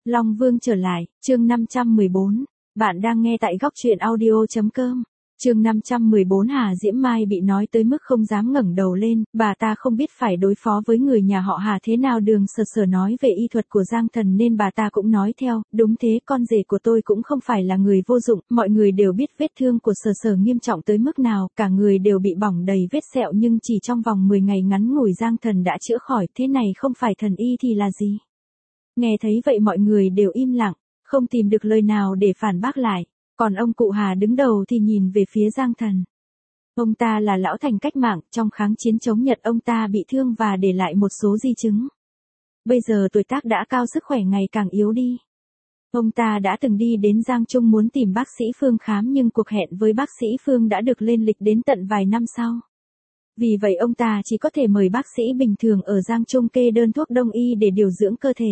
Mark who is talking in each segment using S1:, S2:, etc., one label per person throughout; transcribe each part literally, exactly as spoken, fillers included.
S1: Long Vương trở lại, chương năm trăm mười bốn. Bạn đang nghe tại góc truyện audio chấm com. Chương năm trăm mười bốn. Hà Diễm Mai bị nói tới mức không dám ngẩng đầu lên, bà ta không biết phải đối phó với người nhà họ Hà thế nào. Đường Sở Sở nói về y thuật của Giang Thần nên bà ta cũng nói theo, đúng thế, con rể của tôi cũng không phải là người vô dụng, mọi người đều biết vết thương của Sở Sở nghiêm trọng tới mức nào, cả người đều bị bỏng đầy vết sẹo nhưng chỉ trong vòng mười ngày ngắn ngủi Giang Thần đã chữa khỏi, thế này không phải thần y thì là gì? Nghe thấy vậy mọi người đều im lặng, không tìm được lời nào để phản bác lại. Còn ông cụ Hà đứng đầu thì nhìn về phía Giang Thần. Ông ta là lão thành cách mạng, trong kháng chiến chống Nhật ông ta bị thương và để lại một số di chứng. Bây giờ tuổi tác đã cao, sức khỏe ngày càng yếu đi. Ông ta đã từng đi đến Giang Trung muốn tìm bác sĩ Phương khám nhưng cuộc hẹn với bác sĩ Phương đã được lên lịch đến tận vài năm sau. Vì vậy ông ta chỉ có thể mời bác sĩ bình thường ở Giang Trung kê đơn thuốc đông y để điều dưỡng cơ thể.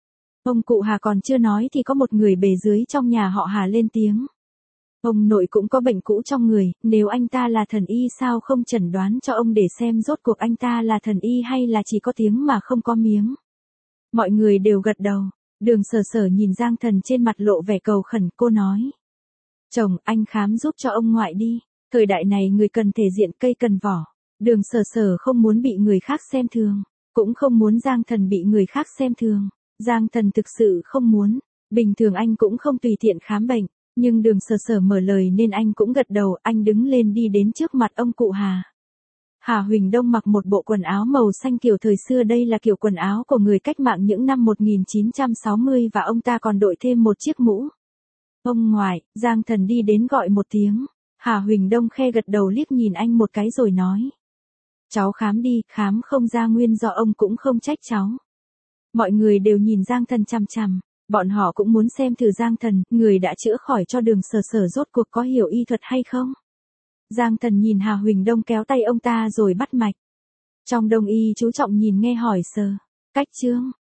S1: Ông cụ Hà còn chưa nói thì có một người bề dưới trong nhà họ Hà lên tiếng. Ông nội cũng có bệnh cũ trong người, nếu anh ta là thần y sao không chẩn đoán cho ông để xem rốt cuộc anh ta là thần y hay là chỉ có tiếng mà không có miếng. Mọi người đều gật đầu, Đường Sở Sở nhìn Giang Thần trên mặt lộ vẻ cầu khẩn, cô nói. Chồng, anh khám giúp cho ông ngoại đi, thời đại này người cần thể diện cây cần vỏ. Đường Sở Sở không muốn bị người khác xem thường, cũng không muốn Giang Thần bị người khác xem thường. Giang Thần thực sự không muốn, bình thường anh cũng không tùy tiện khám bệnh, nhưng Đường Sở Sở mở lời nên anh cũng gật đầu. Anh đứng lên đi đến trước mặt ông cụ Hà. Hà Huỳnh Đông mặc một bộ quần áo màu xanh kiểu thời xưa, đây là kiểu quần áo của người cách mạng những năm một nghìn chín trăm sáu mươi và ông ta còn đội thêm một chiếc mũ. Ông ngoại, Giang Thần đi đến gọi một tiếng. Hà Huỳnh Đông khe gật đầu liếc nhìn anh một cái rồi nói. Cháu khám đi, khám không ra nguyên do ông cũng không trách cháu. Mọi người đều nhìn Giang Thần chằm chằm, bọn họ cũng muốn xem thử Giang Thần, người đã chữa khỏi cho Đường Sở Sở rốt cuộc có hiểu y thuật hay không. Giang Thần nhìn Hà Huỳnh Đông kéo tay ông ta rồi bắt mạch. Trong đông y chú trọng nhìn nghe hỏi sờ. Cách chương,